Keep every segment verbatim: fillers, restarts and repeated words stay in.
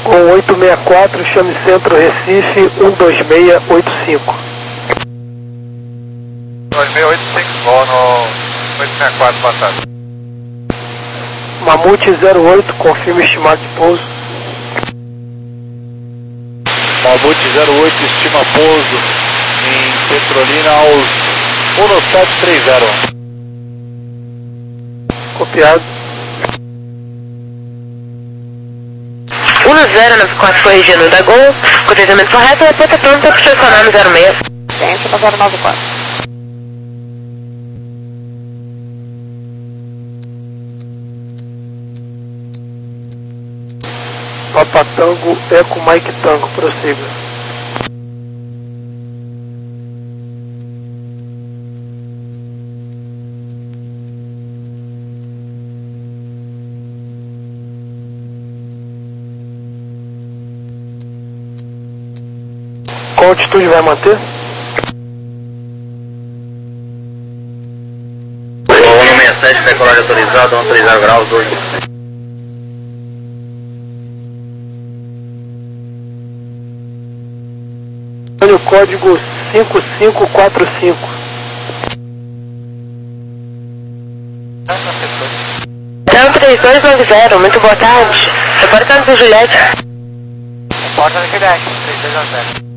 Com oito seis quatro, chame Centro Recife um dois seis oito cinco. dois seis oito cinco, vou no oito seis quatro passado. Mamute zero oito, confirma estimado de pouso. Mamute zero oito, estima pouso em Petrolina aos um sete três zero. Copiado. um zero nove quatro corrigindo da Gol, com atendimento correto, repita pronto para estacionar no zero seis. Tente para zero nove quatro. Papa Tango, Eco Mike Tango, prossiga. Qual altitude vai manter? um seis sete, decolagem autorizado, um três zero graus, dois. O código cinco cinco quatro cinco. Então três dois nove zero, muito boa tarde. Reportando para Juliette. Reporta no Quebec, três dois nove zero.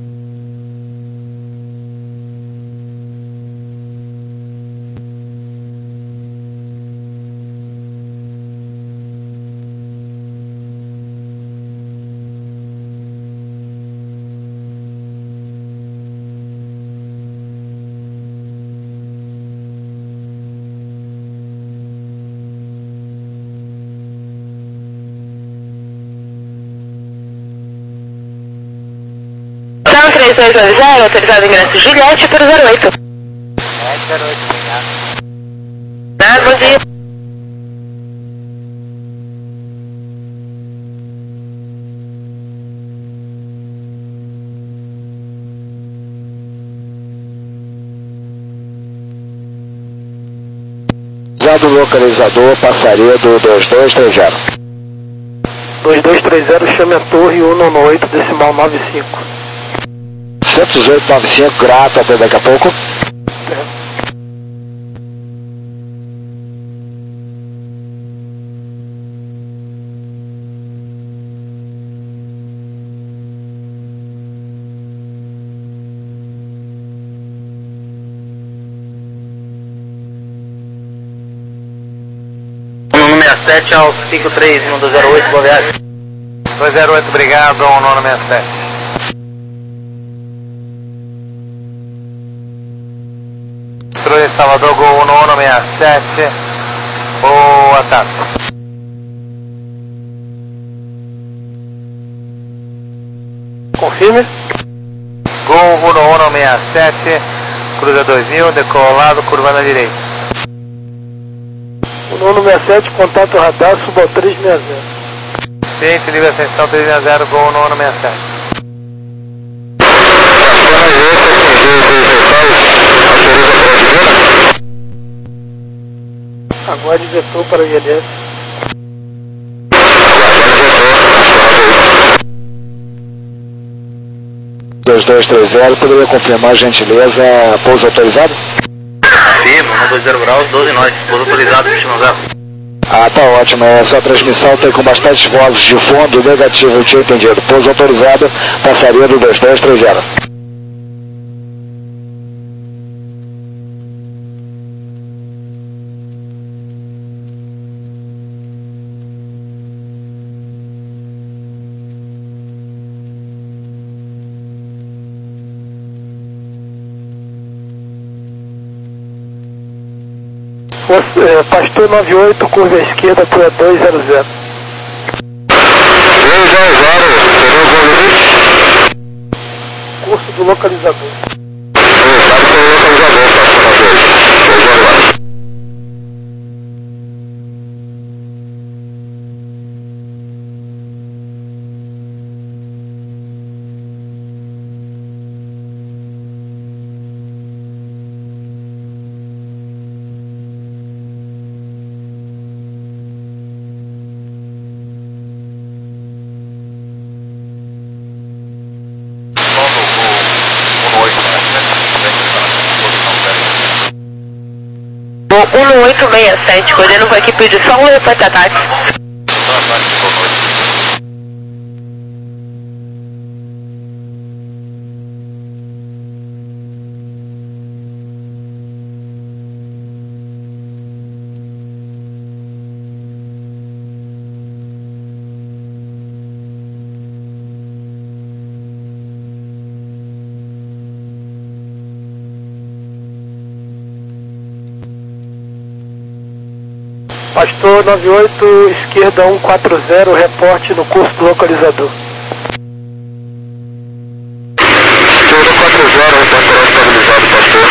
três dois nove zero, autorizado ingresso Juliette para o zero oito. É, zero oito, obrigado. Ah, bom dia. Usado localizador, passaria do dois dois três zero. dois dois três zero, chame a torre cento e noventa e oito, decimal noventa e cinco. cento e oito noventa e cinco, grato, até daqui a pouco. É. um seis sete ao cinco três um dois zero oito, boa viagem. dois zero oito, obrigado, um nono seis sete. Patrulha de Salvador, Gol um nono seis sete, boa tarde. Confirme. Gol um nono seis sete, cruza dois mil, decolado, curva na direita. O nono seis sete, contato radar, suba ao três seis zero. Ciente, livre ascensão três seis zero, Gol um nono seis sete. Aguarde vetor para o I L S. dois dois três zero, poderia confirmar, gentileza, pouso autorizado? Firme, um dois zero graus, doze nós, pouso autorizado, estima zero. Ah, tá ótimo, é, sua transmissão tem com bastante vozes de fundo, negativo, eu tinha entendido. Pouso autorizado, passaria do dois dois três zero. É, Pastor noventa e oito, curva à esquerda, para dois zero zero. Curso do localizador. um oito seis sete, coordenando com a equipe de solo e repórter ataque. Pastor nove oito, esquerda um quatro zero, reporte no curso do localizador. Esquerda quatro zero, reporte estabilizado, pastor.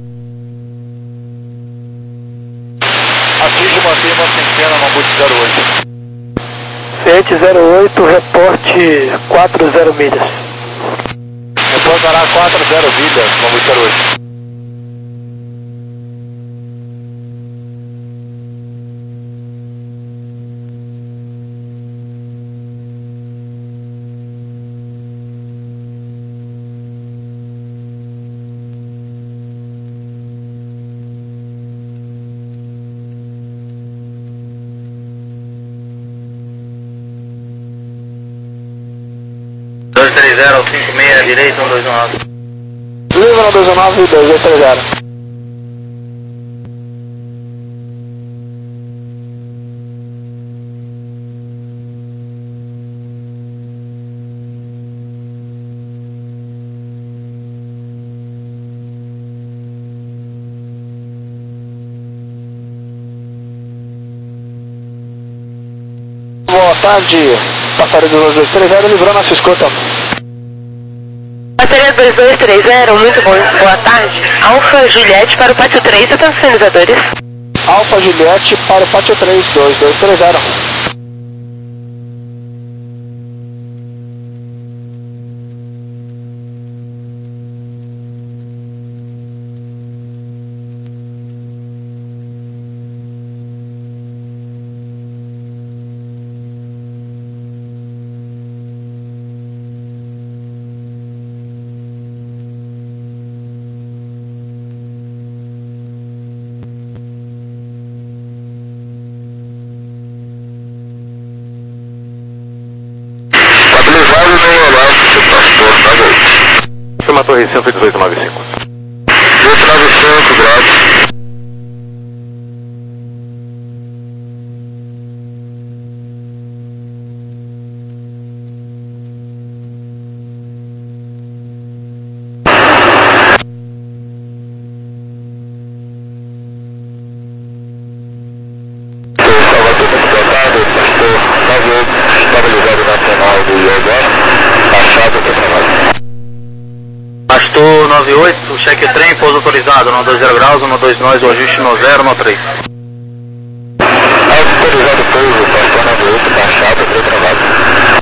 Atinge uma firma centena, Mamute zero oito. Ciente zero oito, reporte quatro zero milhas. Reportará quatro zero milhas, Mamute zero oito. dois três zero, cinco seis, direito, um dois um nove. Livre um dois um nove, dois dois três zero. Boa tarde, passarinho dois dois três zero, livrando a sua escuta. Bateria dois dois três zero, muito bom, boa tarde. Alfa Juliette para o pátio três, atenção sinalizadores. Alfa Juliette para o pátio três, dois dois três zero. Chama a torre cento e dezoito noventa e cinco. dezoito noventa e cinco, graças. Pastor nove oito, cheque trem, pouso autorizado, no dois zero graus, no dois nós, o ajuste no zero, no três. Autorizado pouso, pastor nove oito, baixado, trem travado.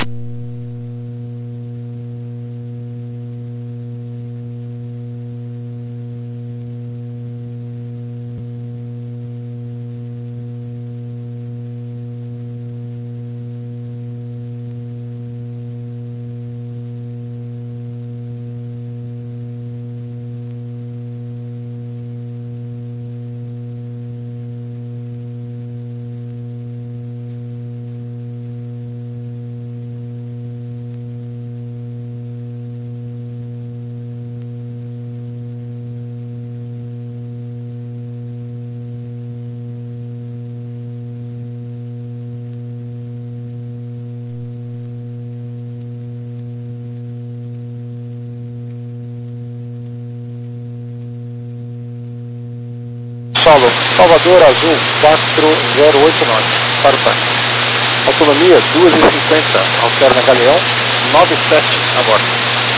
Solo, Salvador Azul quatro zero oito nove, para o táxi. Autonomia duas e cinquenta, alterna Galeão nove sete, a bordo.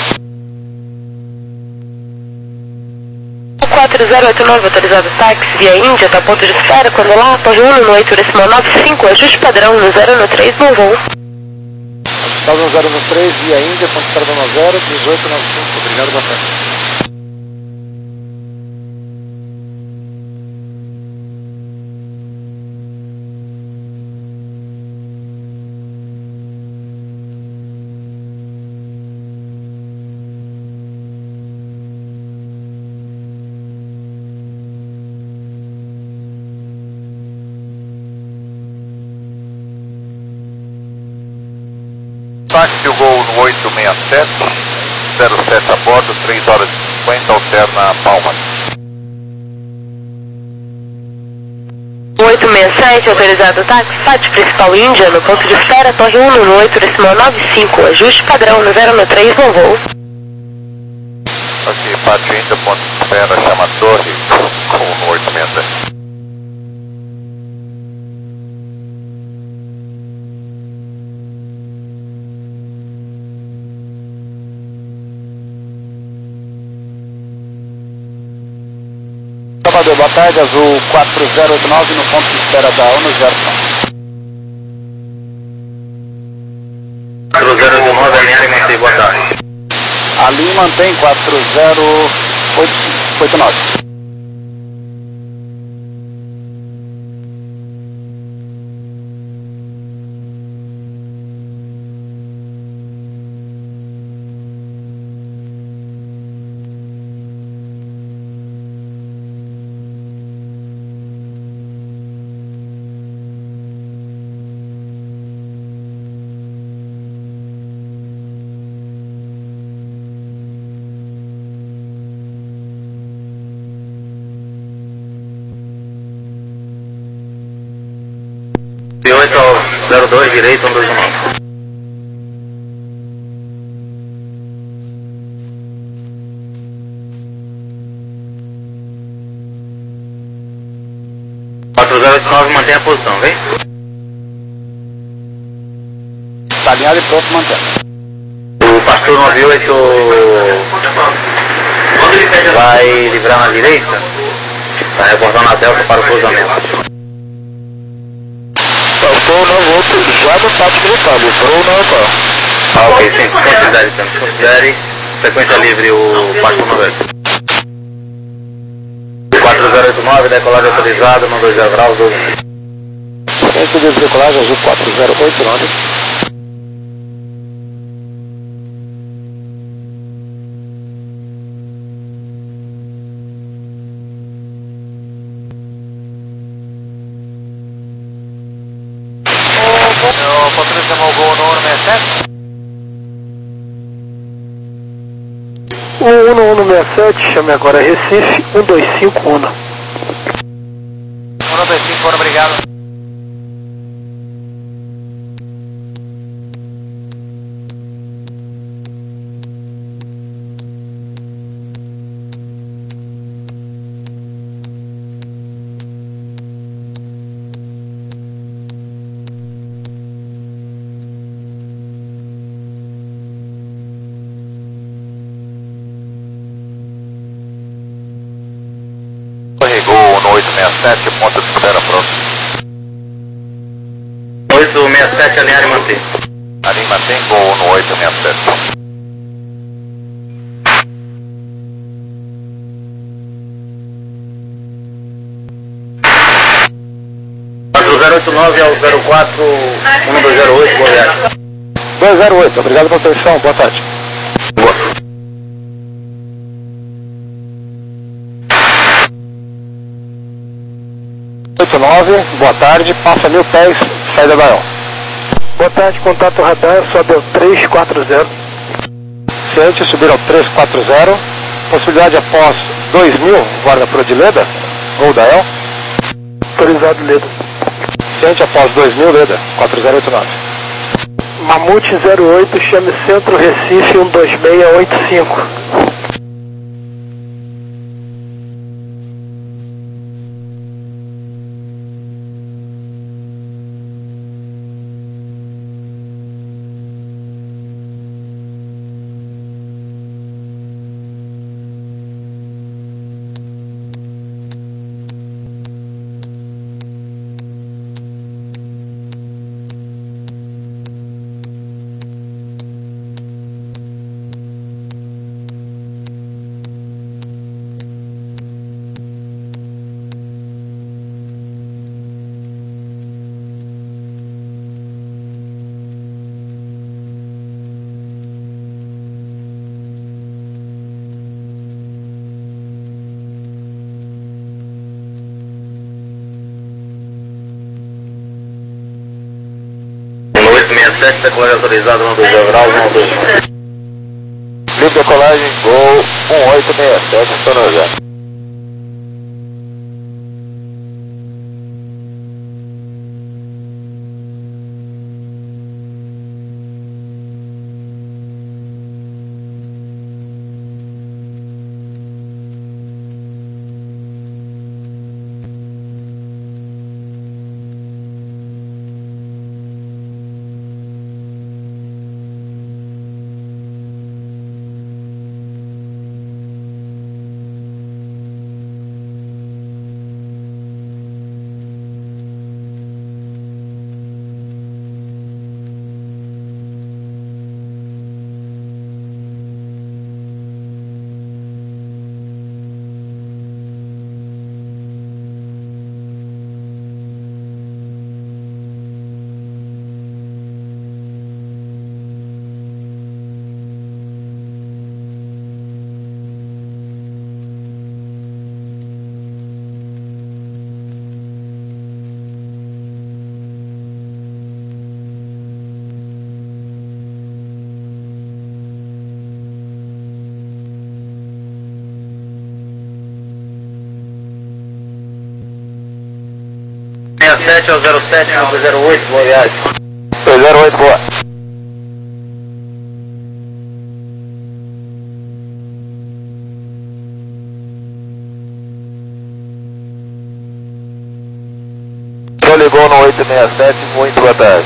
quatro zero oito nove, autorizado táxi, via Índia, está a ponto de espera, quando lá, após um no oito, decimal nove cinco, ajuste padrão no zero no três, no voo. Estava no zero no três, via Índia, ponto de espera no zero, dezoito noventa e cinco, obrigado, boa tarde. oito seis sete, zero sete a bordo, três horas e cinquenta, alterna Palmas. oito seis sete, autorizado táxi, pátio principal Índia, no ponto de espera, torre um no oito, decimal nove cinco, ajuste padrão no zero nove três, bom voo. Ok, pátio Índia, ponto de espera, chama a torre, com no oito seis sete. Salvador, boa tarde, Azul quatro zero oito nove no ponto de espera da ONU zero. quatro zero oito nove, alinhar e manter, boa tarde. Ali mantém quatro zero oito nove. oito ao zero dois, direito, um dois nove. quatro zero oito nove, mantém a posição, vem? Está alinhado e pronto, mantendo. O pastor nove oito vai livrar na direita, está reportando a Delta para o cruzamento. Pastor nove oito, já no pátio militar, livrou na Natal. Ah, ok, sim, considere, então, considere, frequência livre o pastor nove oito. quatro zero oito nove, decolagem autorizada, no dois zero graus, doze. Centro de decolagem, Azul quatro zero oito nove. Senhor, Patrícia Malgol no um seis sete. O um no um seis sete, chame agora Recife, um dois cinco um. um dois cinco, obrigado. Corregou no oito seis sete, ponta de espera próximo. oito seis sete, alinhar e manter. Ali mantém gol no oito seis sete. quatro zero oito nove ao zero quatro, um dois zero oito, boa viagem. dois zero oito, obrigado pela atenção, boa tarde. Boa. oito nove, boa tarde, passa mil pés, saída da Baião. Boa tarde, contato radar, sobe ao três quatro zero. Ciente, subir ao três quatro zero. Possibilidade após dois mil, guarda por de Leda, ou da El. Autorizado Leda. Ciente após dois mil, Leda, quatro zero oito nove. Mamute zero oito, chame Centro Recife um dois seis oito cinco. sete, decolagem autorizada no dois zero graus, um dois. Livre decolagem, Gol um oito seis sete, sonorizado. sessenta e sete ao zero sete, dois zero oito, boa viagem. dois zero oito, boa. Ligou no oito seis sete, muito boa tarde.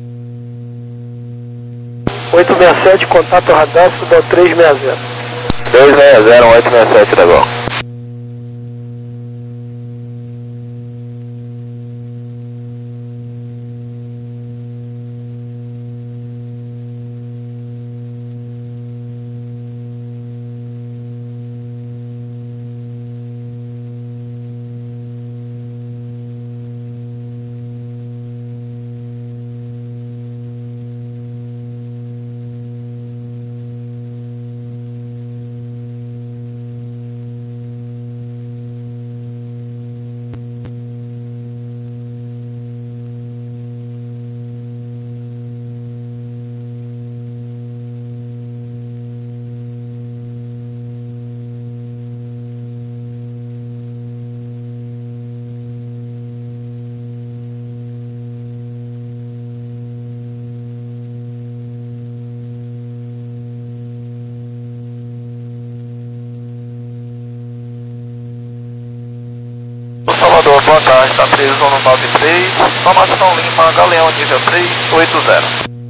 oito seis sete, contato radar, Sudal três seis zero. dois seis zero, oito seis sete da Gol. Salvador, boa tarde, está preso no nove três, informação Lima, Galeão nível três oito zero.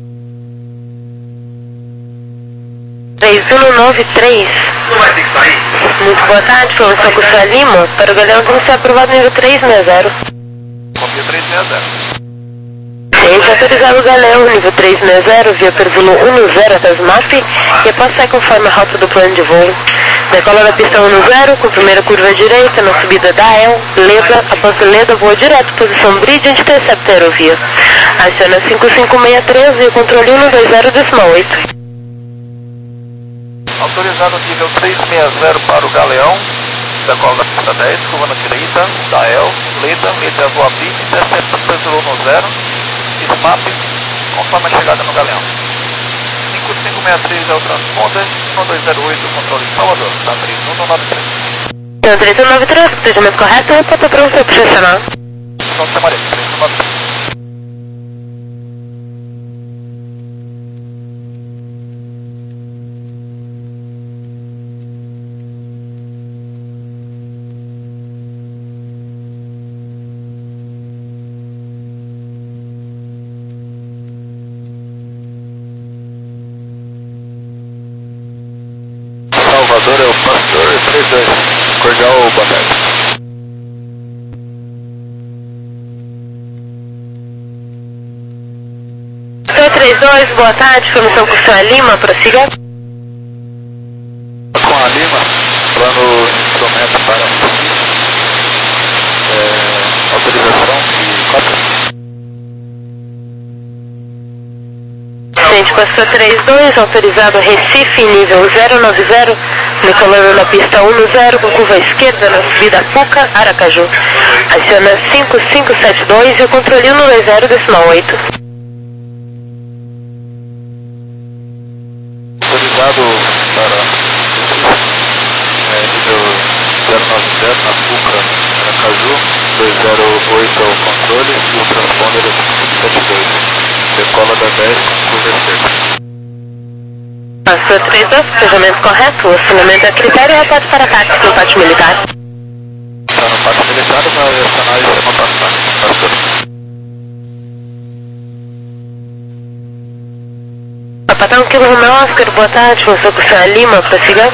três um nove três. Não vai ter que sair? Muito boa tarde, informação Cursa Lima, para o Galeão tem que ser aprovado nível três seis zero. Copia três seis zero. Gente, autorizado o Galeão nível três seis zero, via Pervulo um zero até o M A P e após sair conforme a rota do plano de voo. Decola da pista um zero, com primeira curva à direita, na subida da E L, Leda, após Leda, voa direto, posição bridge, onde intercepta a aerovia. Aciona cinco cinco seis três e o controle um dois zero decimal oito. Autorizado nível três seis zero para o Galeão, decola da pista dez, curva na direita, da E L, Leda, Leda, voa bridge, intercepta Pervulo um zero, S M A P, conforme a chegada no Galeão. cinco cinco seis três é o transponder, um dois zero oito, controle Salvador, está três um nove três. Então, três um nove três, procedimento correto, reporta para você pressionar. Então, chamarei, três um nove três. Salvador é o Pastor três dois, cordial boa tarde. três dois, boa tarde, informação Cursa Lima, prossiga. Com a Lima, plano instrumento para é, autorização de cópia. Gente, passou três dois, autorizado Recife, nível zero nove zero, decolando na pista um zero, com curva esquerda na subida Puca, Aracaju. Aciona cinco cinco sete dois e o controle um dois zero decimal oito. zero oito ao controle e o transponder setenta e dois. Decola da dez com curva esquerda. Passou três dois, cruzamento correto, o acionamento é critério e reporte para táxi no pátio militar. Está no pátio militar, vai acionar e chama passar. Pastor. Patrão Kilo Romeo Oscar, boa tarde, você com o senhor Lima, prossiga.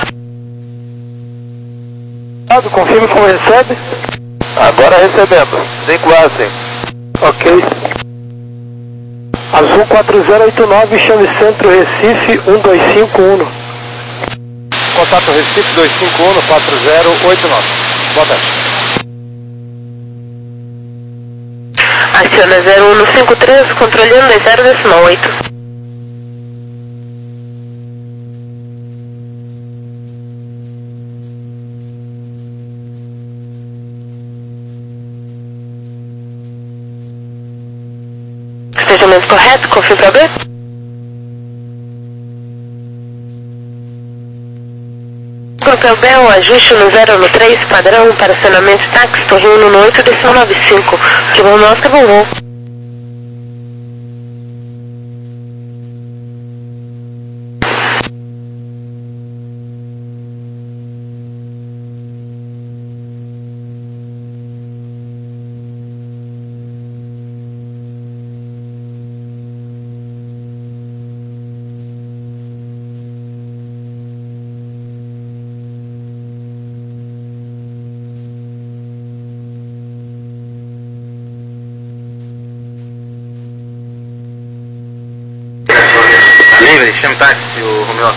Confirme como recebe. Agora recebendo. cinco A cinco. Ok. Azul quatro zero oito nove, chame Centro Recife um dois cinco um. Contato Recife dois cinco um quatro zero oito nove. Boa tarde. Aciona zero um cinco três, controle um dois zero decimal oito. Despejamento correto, confirme para B. Grupo B, o ajuste no zero no três, padrão para acionamento táxi, torre um no oito, decimal nove cinco. Que bom, Oscar, bom voo. Livre, chame táxi, o Romeo.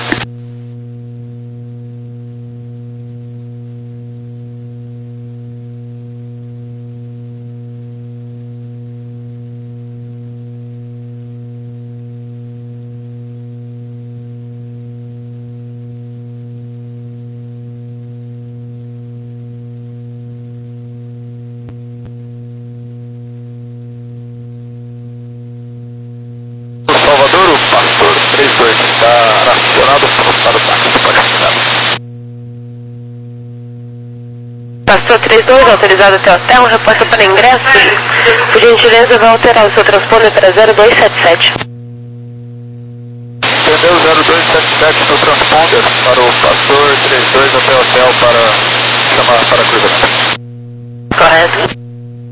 Salvador, o Pastor três dois está acionado para o táxi, pode acionar. Pastor três dois, autorizado até o hotel, resposta para ingresso. Por gentileza, vai alterar o seu transponder para zero dois sete sete. Entendeu zero dois sete sete no transponder para o Pastor três dois até o hotel para chamar para cruzamento. Correto.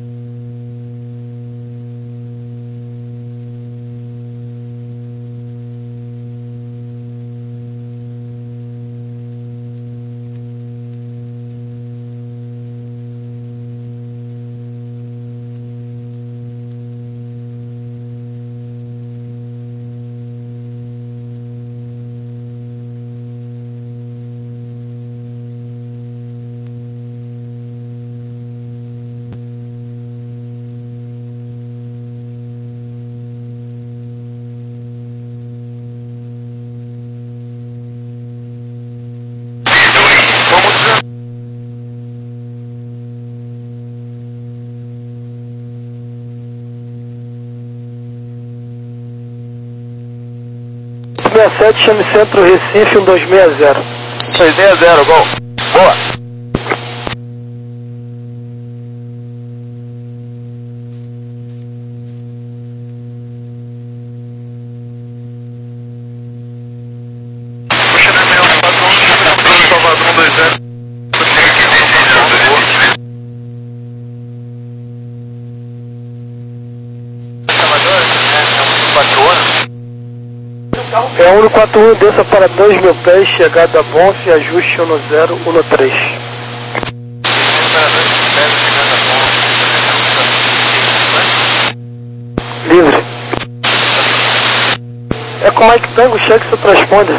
sessenta e sete, chame Centro Recife um dois seis zero. seis seis zero, gol. Boa. Puxa na minha patrão, Salvador um dois zero. Salvador, é quatro horas. É um quatro um, desça para dois mil pés, chegada a Bonf, ajuste um zero um três. Livre. É com Mike Tango, cheque seu transponder.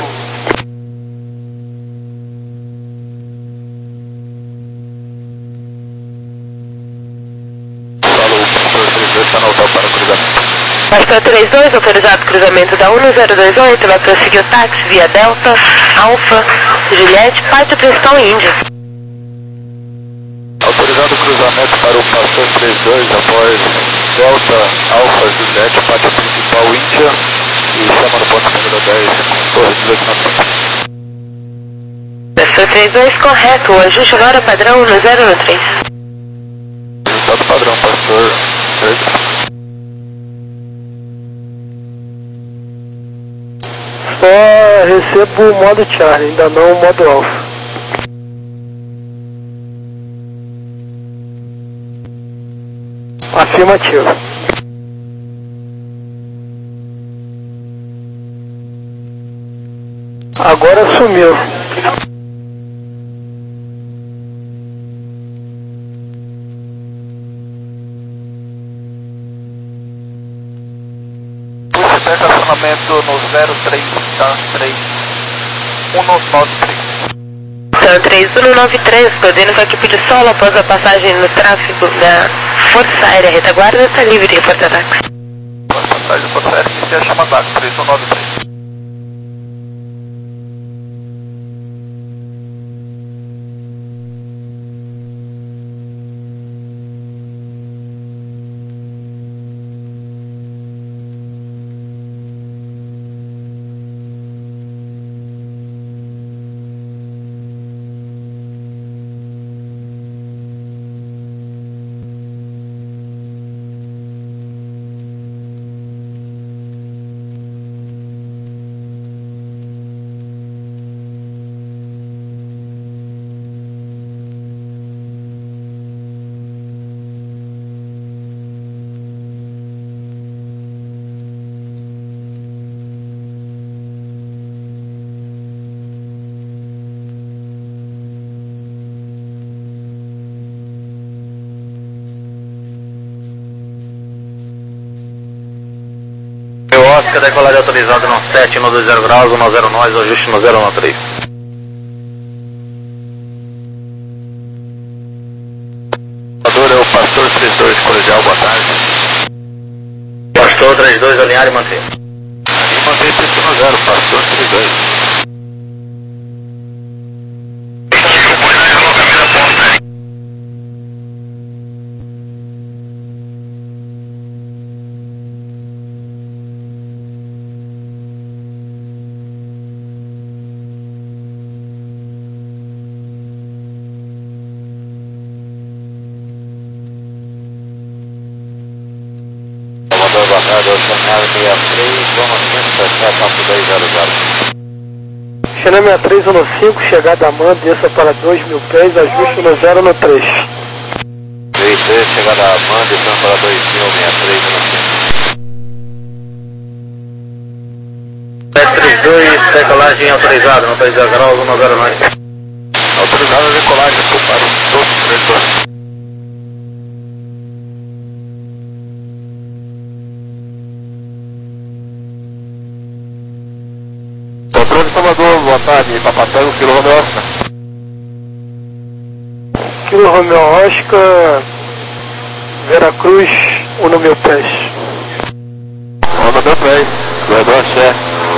Falou, Pastor três dois está no hotel para cruzamento. Pastor três dois, autorizado cruzamento da um zero dois oito, vai prosseguir o táxi via Delta, Alfa, Juliette, Pátio Cristão Índia. Autorizado cruzamento para o Pastor três dois após Delta, Alfa, Juliette, Pátio Principal Índia e chama no ponto número dez, torre dezoito na frente. Pastor três dois, correto, o ajuste agora padrão no zero no três. Resultado padrão Pastor Só recebo o modo Charlie, ainda não o modo Alpha. Afirmativo. Agora sumiu. Estacionamento no zero três, tá? três um nove três. Então, três um nove três, coordenando com a equipe de solo após a passagem no tráfego da Força Aérea Retaguarda, está livre de reporte ataque. Passagem da Força Aérea, inicia a chama D A C, três um nove três. Oscar, decolagem autorizada no sete, no dois zero graus, no zero nós, ajuste no zero um três. Operador é o Pastor trinta e dois, colegial, boa tarde. Pastor trinta e dois, alinhar e manter. E manter três um zero, Pastor trinta e dois. Boa tarde, Oceanário sessenta e três, zona cento e sete, dois zero zero. China sessenta e três, zona cinco, chegada a man, desça para dois mil pés, ajuste no zero no três. três três, chegada a man, descendo para dois mil, sessenta e três, zona cinco. sete três dois, decolagem autorizada no dois zero graus, no zero nós. Autorizada a decolagem, desculpa, todos os três dois. Controle Salvador, boa tarde, Papatego, Kilo Romeo Oscar. Kilo Romeo Oscar, Veracruz, um no meu pés. Um no meu pés, corredor Axé.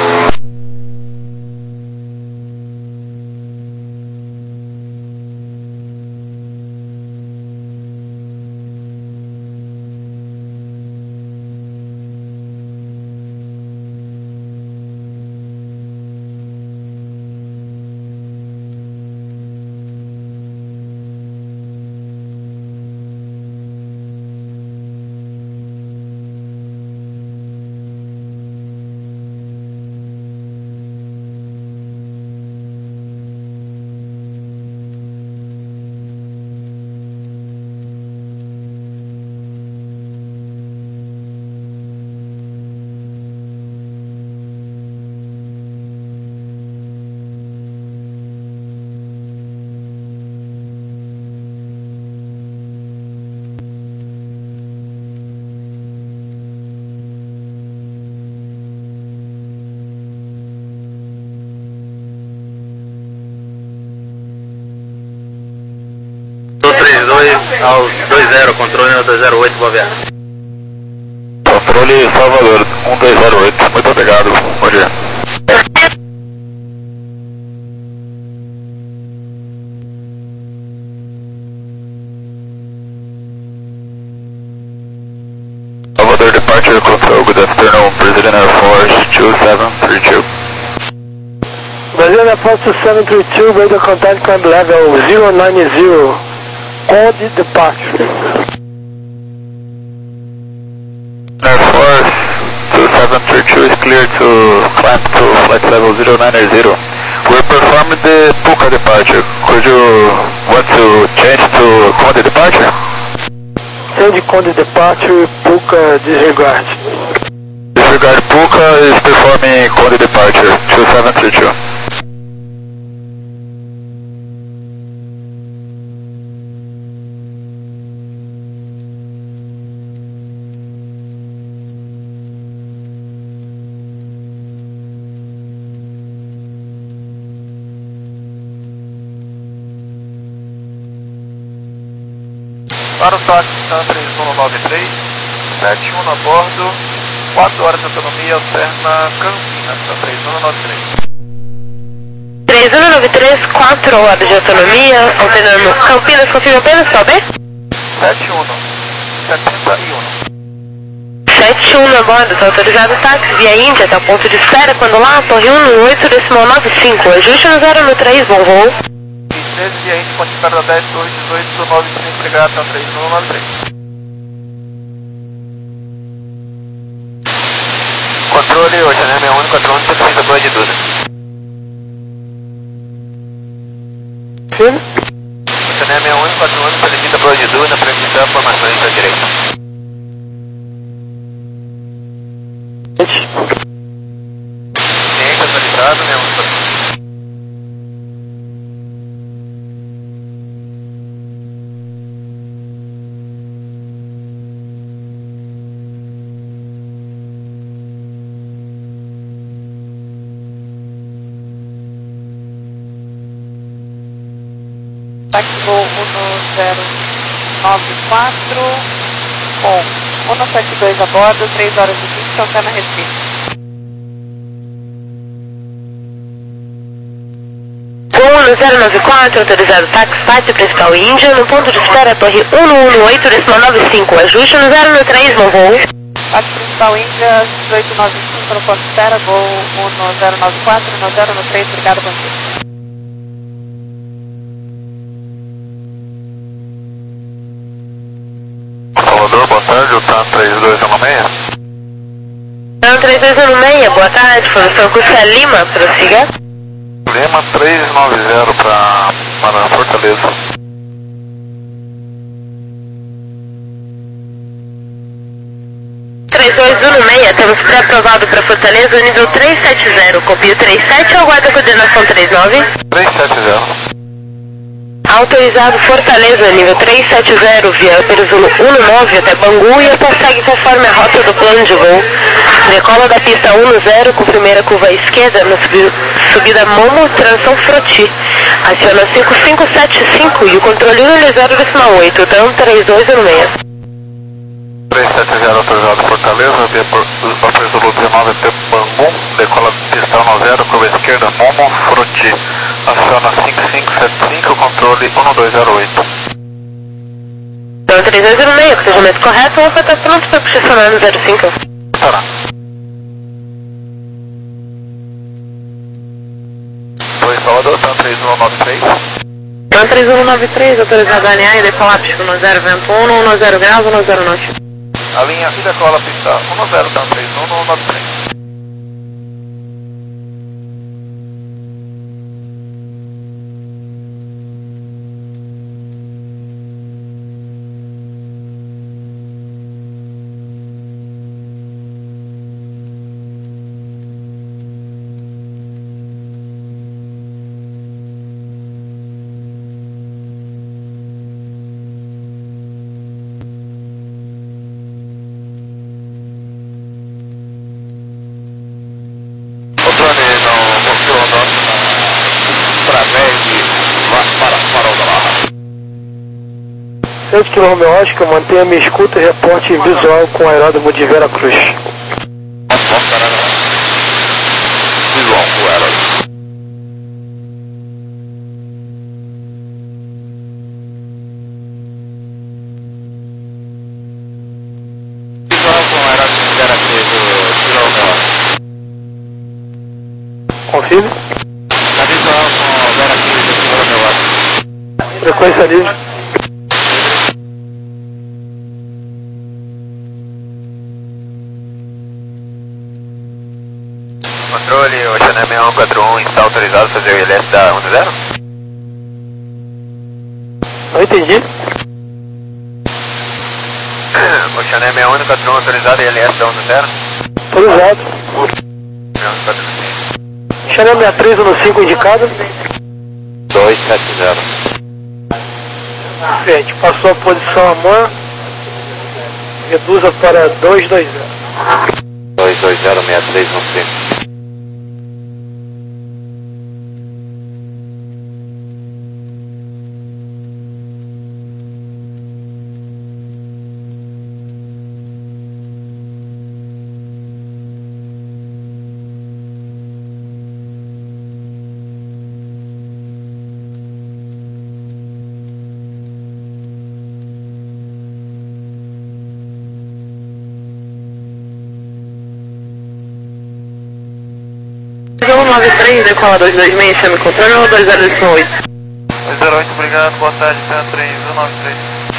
trinta e dois ao dois zero, controle no dois zero oito, boa viagem. Controle Salvador, um dois zero oito, muito obrigado, bom dia. Salvador Departure Control, good afternoon, Brazilian Air Force two seven three two. Brazilian Air Force two seven three two, radio contact climb level zero nine zero, code departure. two is clear to climb to flight level zero nine zero. We're performing the Puka departure. Could you want to change to Conde departure? Send Conde departure, Puka disregard. Disregard Puka is performing Conde departure, two seven three two. Para o táxi TAM três um nove três, sete um a bordo, quatro horas de autonomia, alterna Campinas, TAM três um nove três. três um nove três, quatro horas de autonomia, alternando Campinas, confirma apenas, sobe? sete um, setenta e um. sete um na bordo, está autorizado o táxi via Índia até o ponto de espera, quando lá, torre um no oito decimal nove cinco, ajuste no zero no três, bom voo. treze via Índia, ponte de espera da dez, torre dezoito, nove cinco, obrigado, TAM três um nove três. Controle, hoje é meu único controle, você precisa boa de Duda. Firme? Hoje é meu único controle, solicita boa de Duda, precisar formações à direita. Ciência atualizado, meu único controle. Táxi Gol um zero nove quatro com um sete dois a bordo, três horas e vinte, alterna Recife. um zero nove quatro, autorizado táxi, pátio principal Índia, no ponto de espera, torre um no oito decimal nove cinco, ajuste no zero no três, bom voo. Pátio principal Índia, dezoito nove cinco, no ponto de espera, Gol um zero nove quatro, um zero no três, obrigado, bom dia. Salvador, boa tarde, o TAM três dois um seis. TAM três dois um seis, boa tarde, formação Cusca Lima, prossiga. Lima três nove zero para, para Fortaleza. três dois um seis, temos pré-aprovado para Fortaleza, nível três sete zero, copio três sete, aguarda a coordenação três nove. três sete zero. Autorizado Fortaleza, nível três sete zero, via Peruzulo um nove até Bangu e prossegue conforme a rota do plano de voo. Decola da pista um zero com primeira curva à esquerda na subi subida Momo, transição Froti. Aciona cinco cinco sete cinco e o controle é zero decimal oito, TAM três dois um seis. três sete zero autorizado Fortaleza, via Peruzulo dezenove até Bangu, decola pista um zero, curva à esquerda Momo, Froti. Aciona cinco cinco sete cinco, controle um dois zero oito. TAM três dois um seis, procedimento correto, o está pronto para posicionar no zero cinco. Estará. Oi, Salvador, TAM três um nove três. TAM três um nove três, autorizado a alinhar e decolar pista um zero vento um, um zero graus, um zero norte. A linha e decola pista um zero, TAM três um nove três. sete quilômetros Oscar, mantenha minha escuta e reporte visual com o aeródromo de Vera Cruz. Visual com o aeródromo. Visual com o aeródromo de Vera Cruz, quilômetro. Confirme. Tá visual com o Vera Cruz, quilômetro. Frequência livre. Mochané seis um quatro um está autorizado a fazer o I L S da um zero? Não entendi. Mochané seis um quatro um autorizado a I L S da um zero? Autorizado. seis um quatro um. Chama sessenta e três um cinco indicado. dois sete zero. Frente, passou a posição Amor. Reduza para dois dois zero. dois dois zero seis três um cinco. um nove três, decola dois dois seis, chame controle ou dois zero oito? dois zero oito, obrigado, boa tarde, três um nove três.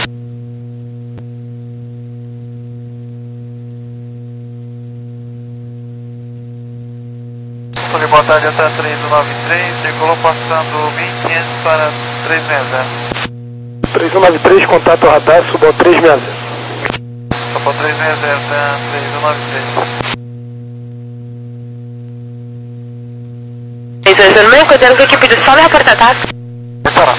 Controle, boa tarde, até três um nove três, circulou passando mil e quinhentos para três seis zero. três um nove três, contato radar, suba ao três seis zero. Suba três seis zero, até três um nove três. Isso, não encontrando com a equipe de solo e reportar, tá? Reparar.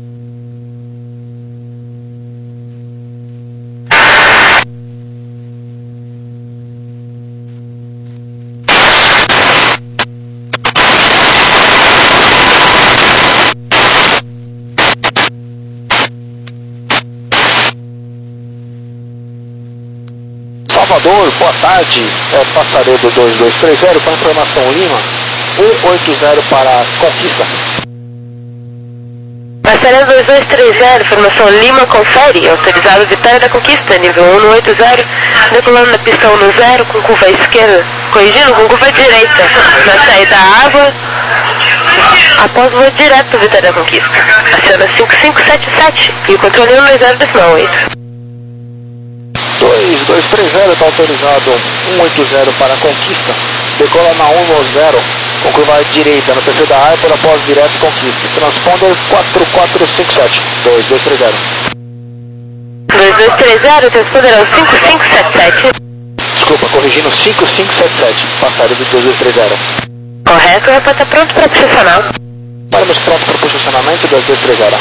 Salvador, boa tarde, é Passaredo dois dois três zero, com informação Lima, um oito zero para Conquista. Passaredo dois dois três zero, formação Lima, confere, autorizado Vitória da Conquista, nível um no oito zero, decolando na pista um no zero, com curva à esquerda, corrigindo com curva à direita, na saída da água, após voo direto do Vitória da Conquista. Aciona cinco cinco sete sete e o controle um dois zero decimal oito. dois dois três zero está autorizado, um oito zero para Conquista, decola na um no zero, com curva à direita, no P C da Hyper, após direto Conquista. Transponder quatro quatro cinco sete, dois dois três zero. dois dois três zero, transponder ao cinco cinco sete sete. Desculpa, corrigindo cinco cinco sete sete, Passaredo dois dois três zero. Correto, já está pronto para posicionar. Estamos prontos para o posicionamento dois dois três zero.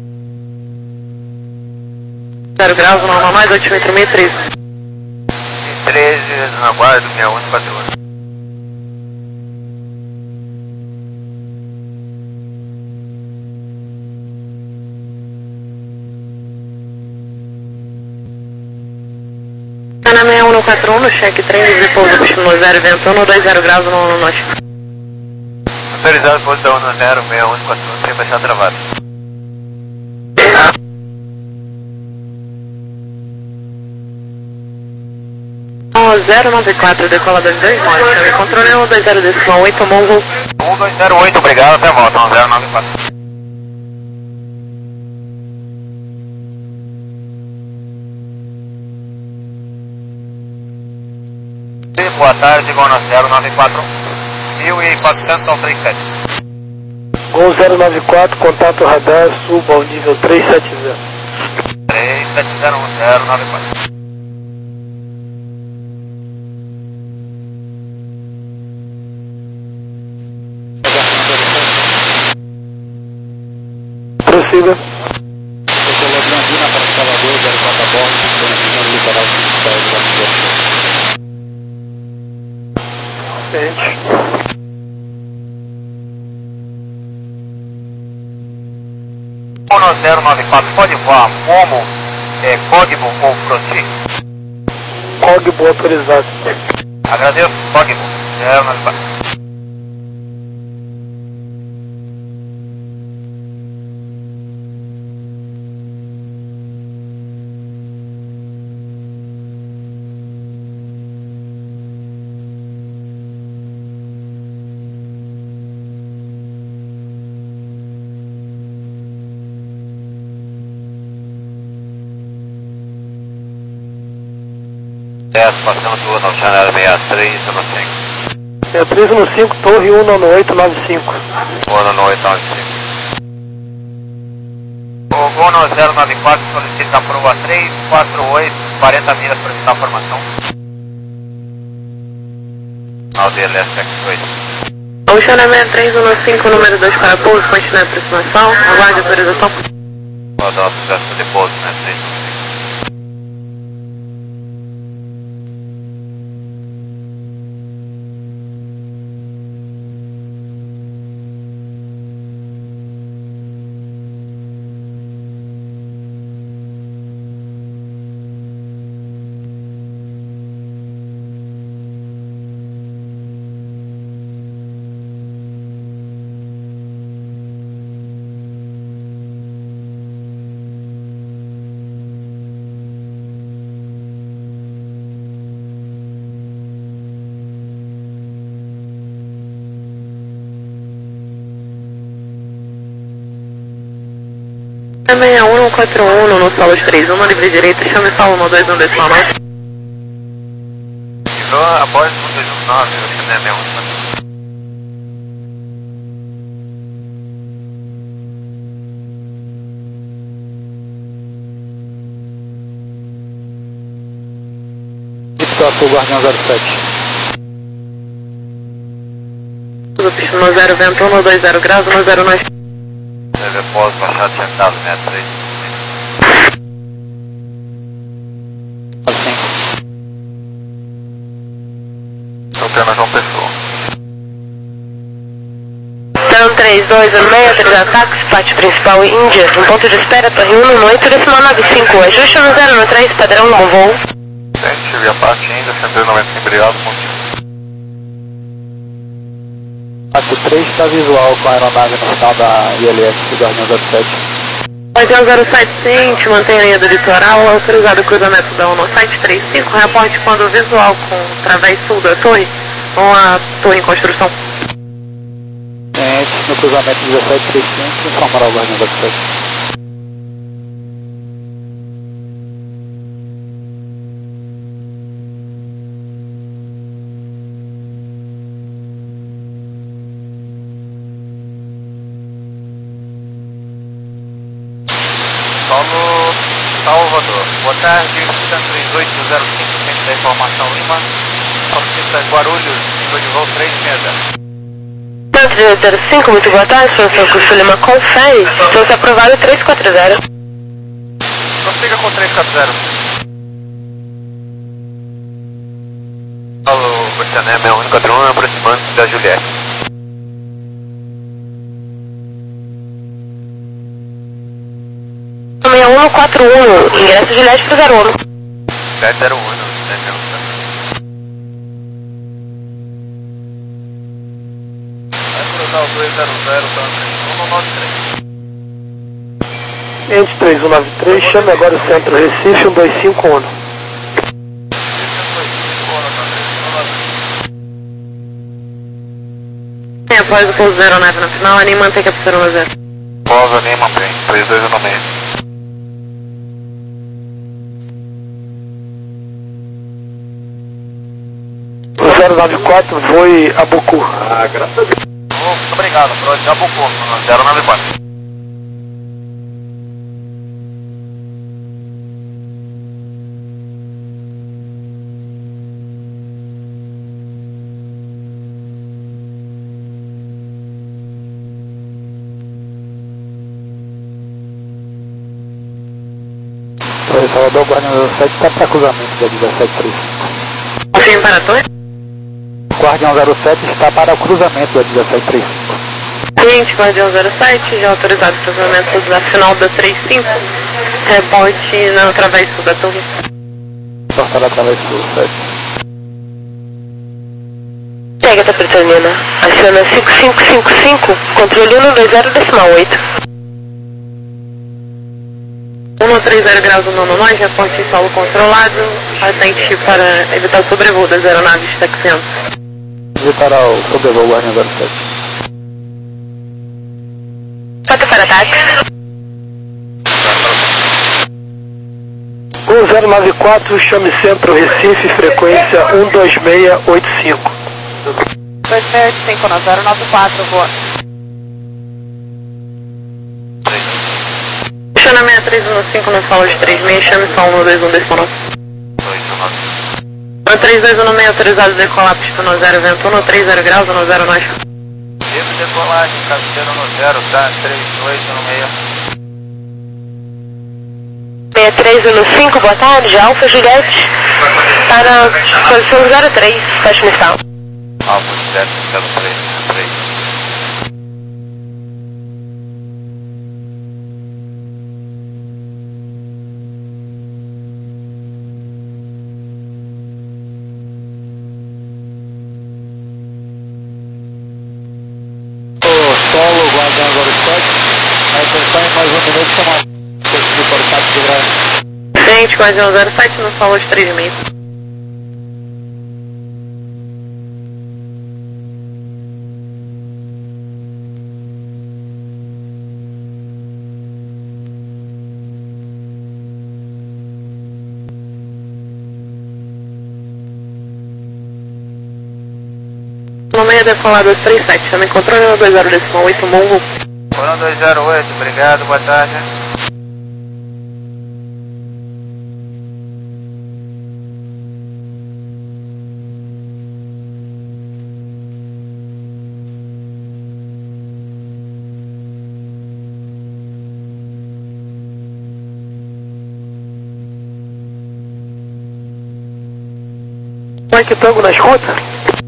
zero graus, normal mais, oito meio três. treze na guarda do seis um quatro um. Tá na seis um quatro um, no cheque trem, de pouso no zero, vento um, dois zero graus, no, no norte. Autorizado, posição um zero, seis um quatro um, sem baixar travado. zero nove quatro, decola dois dois nove, chame controle um dois zero decimal oito, tomou um voo. um dois zero oito, obrigado, até a volta, um zero nove quatro. Boa tarde, Gol zero nove quatro, mil e quatrocentos ao trinta e sete. Gol zero nove quatro, contato radar, suba ao nível três sete zero. três sete zero um zero nove quatro. Prossiga. Decolou Brandina para Salvador, zero quatro a bordo, região litoral sul da Rio. Frente. um zero nove quatro, pode voar como é, Cogbo ou Froti? Cogbo autorizado. Agradeço, Cogbo, zero nove quatro. Passando do no channel seis três, zero cinco. É três um cinco, torre um nove oito nove cinco. um nove oito nove cinco. O Gol zero nove quatro solicita prova três quatro oito, quarenta milhas para visitar a formação. Aldeia Leste X dois. Oceana seis três um cinco, número dois para pouso, continue a aproximação, aguarde autorização. Vou dar autorização de pouso, né? três um cinco. seis um quatro um no solo de três um, livre direita, chame solo um dois um decimal nove. Virou a voz do um dois um nove, o C N M um. Sul Guardião zero sete. Pista zero, vento um dois zero graus, um zero nove. Deve após baixar de sentado, né? três. Soltando João Pessoa. Então três dois um seis, autorizado táxi, parte principal Índia, um ponto de espera, torre um nove oito, decimal nove cinco, ajuste no zero no três, padrão bom voo. Sente, via parte Índia, cento e noventa, obrigado, bom dia. Parte três está visual com a aeronave no final da I L S do Guardião zero sete. Guardião zero sete, ciente, mantém a linha do litoral, autorizado o cruzamento da um sete três cinco, reporte quando visual com través sul da torre, com a torre em construção. Ciente, no cruzamento dezessete trinta e cinco, informará o Guardião zero sete. Solo Salvador. Boa tarde, cento e trinta e oito zero cinco, centro da informação Lima. Solicita Guarulhos, nível de voo três seis zero. cento e zero cinco, muito boa tarde, Francisco Curso Lima, confere, trouxe aprovado três quatro zero. Prossiga com três quatro zero. Alô, Oceanem, é o único drone aproximando-se da Juliette. seis um quatro um, ingresso de Juliette para o zero um. Juliette zero um, né, meu? Vai cruzar o dois zero zero, tá? um nove três. Ente três um nove três, chame agora o centro Recife um dois cinco um. Tem após o pouso zero nove no final, anima mantém captura um zero. Pós anima bem, três dois um meio. zero nove quatro, voe Abucu. Ah, graças a Deus. Muito obrigado, Prode Abucu, zero nove quatro. Torre Salvador, Guardião zero sete está para cruzamento da dezessete trinta e cinco. Confirme para a torre. Guardião zero sete está para o cruzamento da dezessete trinta e cinco. Cliente Guardião zero sete, já autorizado o cruzamento da final da trinta e cinco, reporte na através sul da torre. Portada através do sete. Pega a Britânia, aciona cinco cinco cinco cinco, controle um dois zero decimal oito. um três zero graus no nove, reporte em solo controlado, atente para evitar o sobrevoo das aeronaves taxiando. Evitará o sobrevoo Guardião zero sete. Foto para ataque. um zero nove quatro, chame centro Recife, frequência um dois seis oito cinco. dois seis oito cinco no zero nove quatro, voa. Chama seis três um cinco no solo de três seis, chame só um dois um decimal nove. três dois um seis autorizado decolar, pista no zero, vento no três zero graus, no zero nós. Livre decolagem, cabeceira no zero, tá? três dois um seis. seis três um cinco, boa tarde, Alfa Juliette. Tá na posição zero três, teste inicial. Alfa Juliette, zero três, três. Solo, guardando agora o estoque. A atenção em mais um minuto, chama conseguir para o tato de grau. Frente, quase um zero sete no solo de três seis. No meio decolado três sete, chama controle no dois zero decimal oito, Mongo. um dois zero oito, obrigado, boa tarde. Como é que tango na escuta?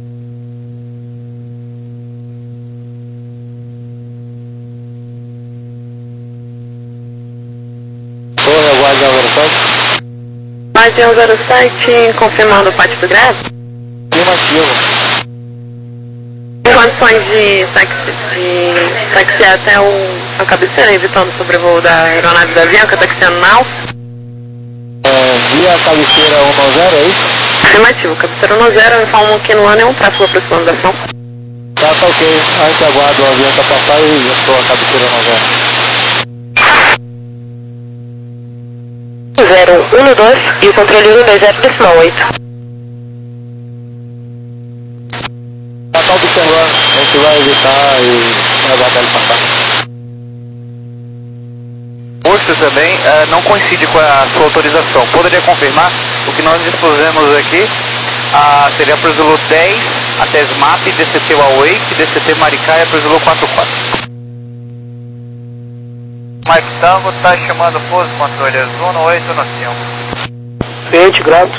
Mais um zero sete, confirmando o pátio do grave. Afirmativo. Em condições de taxi, de taxiar até o, a cabeceira, evitando o sobrevoo da aeronave da Avianca, taxiando na Alfa. É, via a cabeceira um nove zero, é isso? Afirmativo, cabeceira um zero, informam que no ano é um tráfego aproximando da ação. Tá, tá ok. A gente aguarda o avião pra passar e eu sou a cabeceira um nove zero. zero um dois e o controle um dois zero decimal oito. Tá, tá observando. A gente vai evitar e aguardar ele passar. Posto também uh, não coincide com a sua autorização. Poderia confirmar? O que nós dispusemos aqui uh, seria para o Zulu dez até S M A P, D C T Wake, D C T Maricaia para o Zulu quatro quatro. Mike Tango tá chamando pouso, controle Zuno oito no cinco. Frente, grato.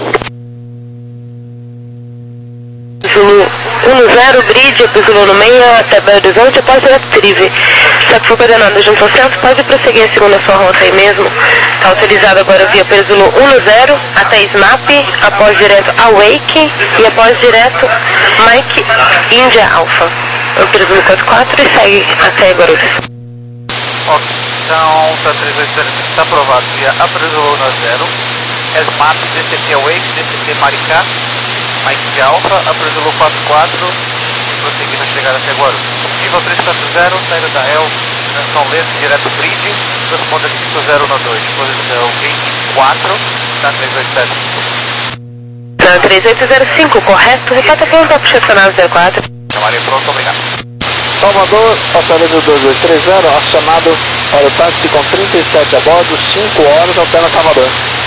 Zulu um zero, bridge, pro Zulu no meio, até Belo Horizonte, após direto Trive. Se for coordenado junto ao centro, pode prosseguir segundo a sua rota aí mesmo. Está autorizado agora via pelo Zulu um zero, até S M A P, após direto Awake e após direto Mike India Alpha. O pelo Zulu quatro quatro e segue até Guarulhos. Ok, então, tá três oito zero cinco, está aprovado via Aprisolo um zero, S M A P, D C T Awake, D C T Maricá, Mike de Alpha, Aprisolo quatro quatro, prosseguindo a chegada até Guarulhos. Viva três quatro zero, saída da E L, direção leste, direto bridge, transponder cinco zero um dois, posição vinte e quatro, tá três oito zero cinco. três oito zero cinco, correto, repata quem está puxando zero quatro. Chamarei pronto, obrigado. Salvador, passageiro dois dois três zero, acionado para o táxi com trinta e sete a bordo, cinco horas ao pé na Salvador.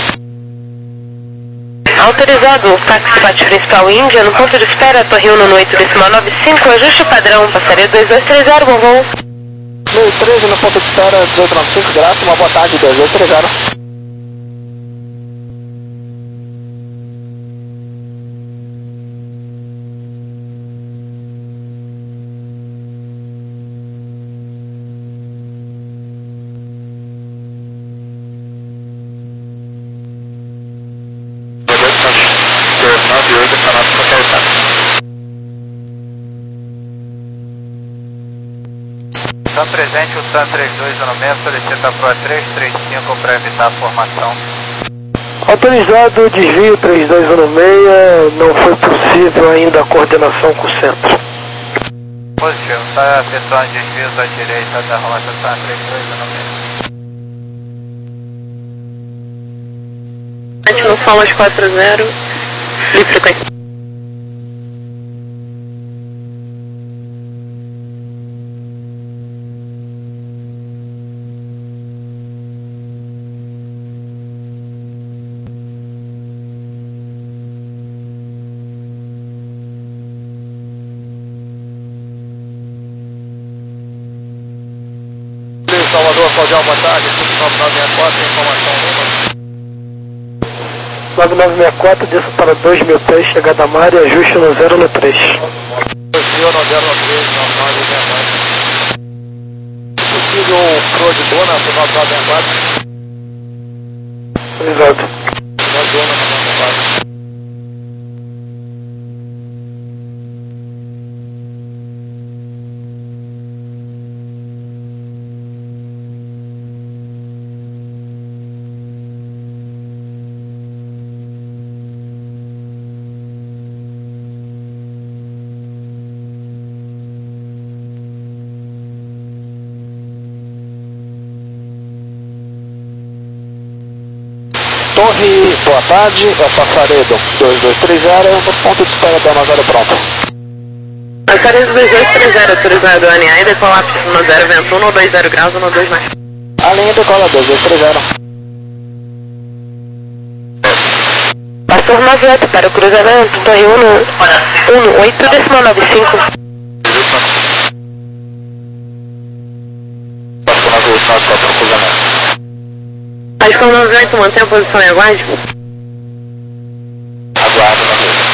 Autorizado, táxi pátio principal Índia, no ponto de espera, Torre um no oito decimal nove cinco, ajuste padrão, passageiro dois dois três zero, bom voo. meio treze no ponto de espera, dezoito noventa e cinco, grato, uma boa tarde, dois dois três zero. Está presente o TAM trinta e dois no mesmo, solicita a Pro três três cinco para evitar a formação. Autorizado, desvio três dois um seis, não foi possível ainda a coordenação com o centro. Positivo, está efetuando desvios à direita da rota TAM trinta e dois no mesmo. A gente não fala as quatro zero, livre frequência. Model, boa tarde, nove nove seis quatro, informação número. nove nove seis quatro, desço para dois mil pés, chegada a mar e ajuste no zero no três. dois mil no zero no três, nove nove seis quatro. Possível pro de dona pro nove nove seis quatro? Exato. Nove dona no nove nove quatro. Torre, boa tarde, é Passaredo dois dois três zero, ponto de espera da Nazaré pronto. Passaredo dois dois três zero, autorizado N A e decolar no zero, vento um, dois zero graus, um dois mais. A linha decola dois dois três zero. Pastor nove oito para o cruzamento, Torre um um oito, decimal nove cinco. Pastor nove oito nove quatro para o cruzamento. Pastor nove oito, mantém a posição e aguarde. Aguardo nove oito.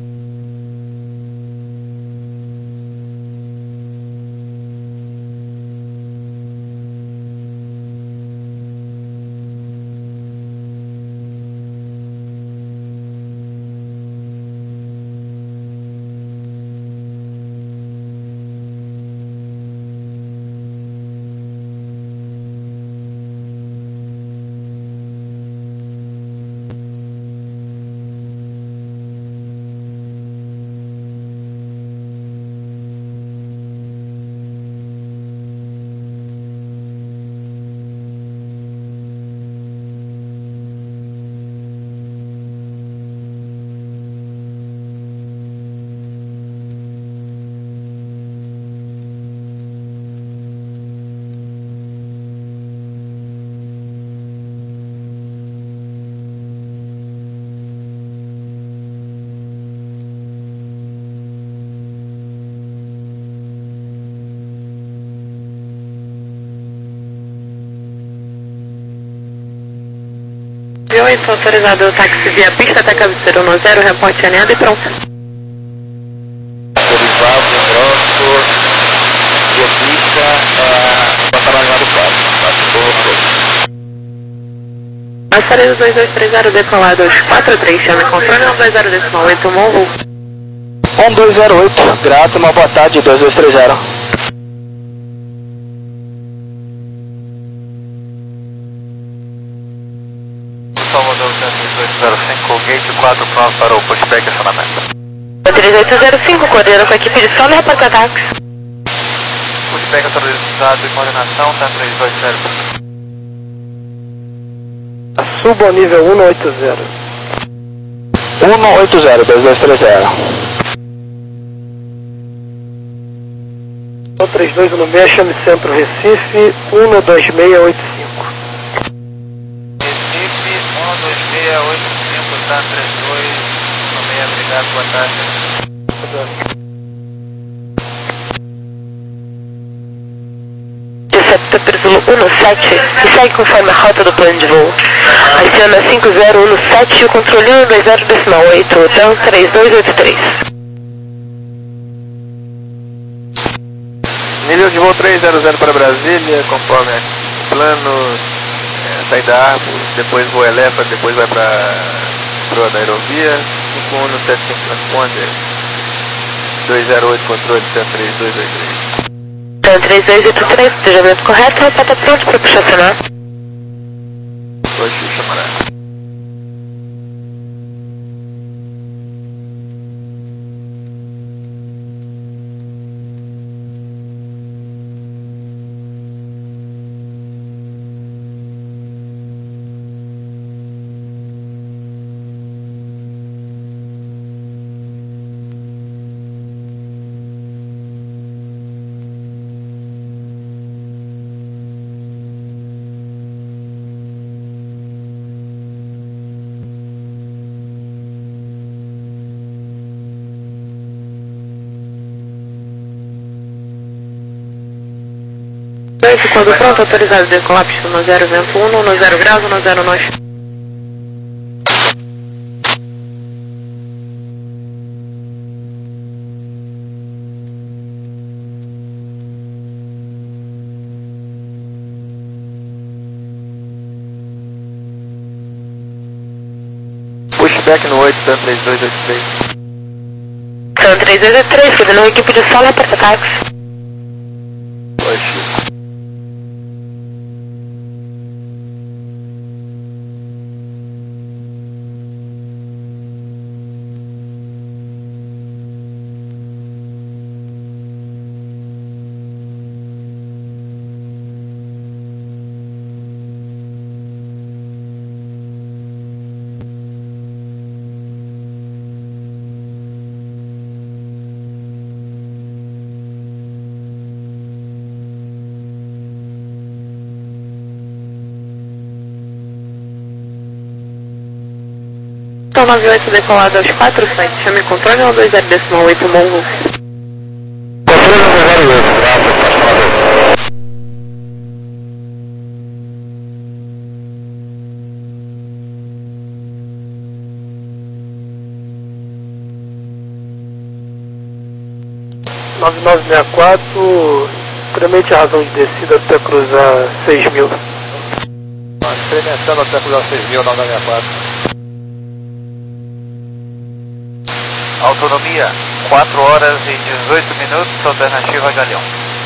oito, autorizado o táxi via pista até cabeceira no zero, reporte alinhado e pronto. Autorizado, grosso, via pista, passar alinhado quatro. Passaredo dois dois três zero, decolar dois quatro três, chame controle um dois zero decimal oito, morro. um dois zero oito, grato, uma boa tarde, dois dois três zero. Salvador três dois zero cinco, gate quatro, pronto para o pushback acionamento. três oito zero cinco, coordenando com a equipe de solo e reporte ataques. Pushback autorizado e coordenação, tá três dois zero. Suba ao nível um oito zero. um oito zero, dois dois três zero. um três dois um seis, chame centro Recife, um dois seis oito cinco. Recife, um dois seis oito cinco, tá, três dois um seis, obrigado, boa tarde. Recepta Perzulo um sete e segue conforme a rota do plano de voo. Aciona cinco zero um sete e o controle um dois zero decimal oito, então três dois oito três. Nível de voo três zero zero para Brasília, conforme o plano, é, saída Arco, depois voo Elefa, depois vai para a aerovia, cinco um sete cinco transponder, dois zero oito controle, três dois oito três. Então três dois oito três, planejamento correto, repeta pronto para puxar acionar. Pode chamar. dois, quando pronto, autorizado decolar, pista no zero, vento um, no zero graus, no zero nós. Pushback no oito, Tan três dois oito três. Tan três dois oito três, coordenando equipe de solo, aperta táxi. Oi, Chico. Então nove oito decolado aos quatro sete, chame controle um dois zero decimal oito Mongo. Controle um zero oito, graças, apaixonador. nove nove seis quatro, incremente a razão de descida até cruzar seis mil. Incrementando até cruzar seis mil, nove nove seis quatro. Autonomia, quatro horas e dezoito minutos, alternativa Galeão.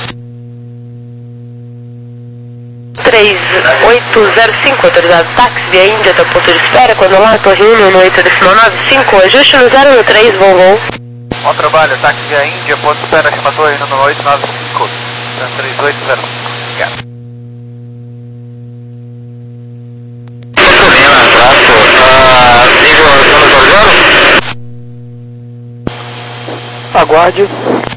três oito zero cinco, autorizado táxi, via Índia até o ponto de espera, quando lá, torre um, no oito decimal nove cinco, ajuste no zero no três, voo voo. Bom trabalho, táxi via Índia, ponto de espera, acima torre no oito nove cinco, três oito zero cinco. Obrigado. Aguarde.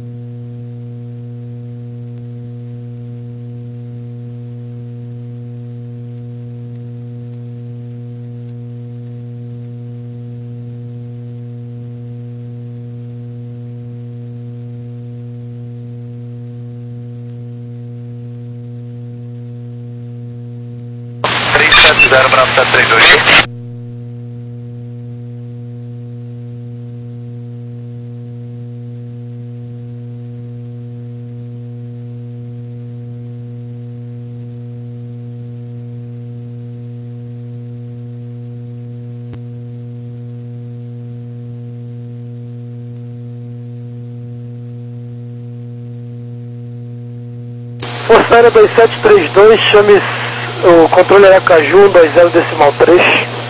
três sete zero para sete três dois. Força Aérea dois sete três dois, chame o controle Aracaju um dois zero decimal três.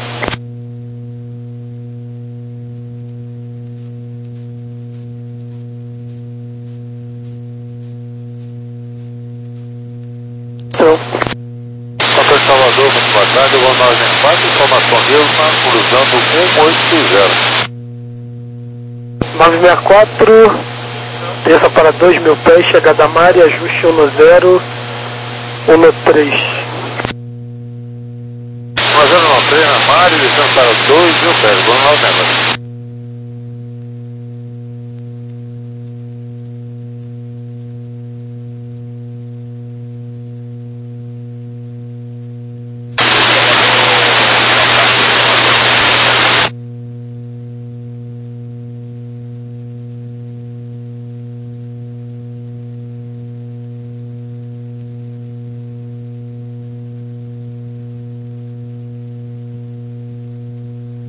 Então. Controle Salvador, muito boa tarde, voo nove seis quatro, informação mesma, cruzando um oito zero. nove seis quatro, desça para dois mil pés, chegada a Mari, ajuste um no zero, um no três. um zero nove três na Mari, descendo para dois mil pés, voo nove seis quatro.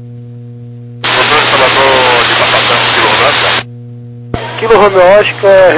Kilo Romeo Oscar.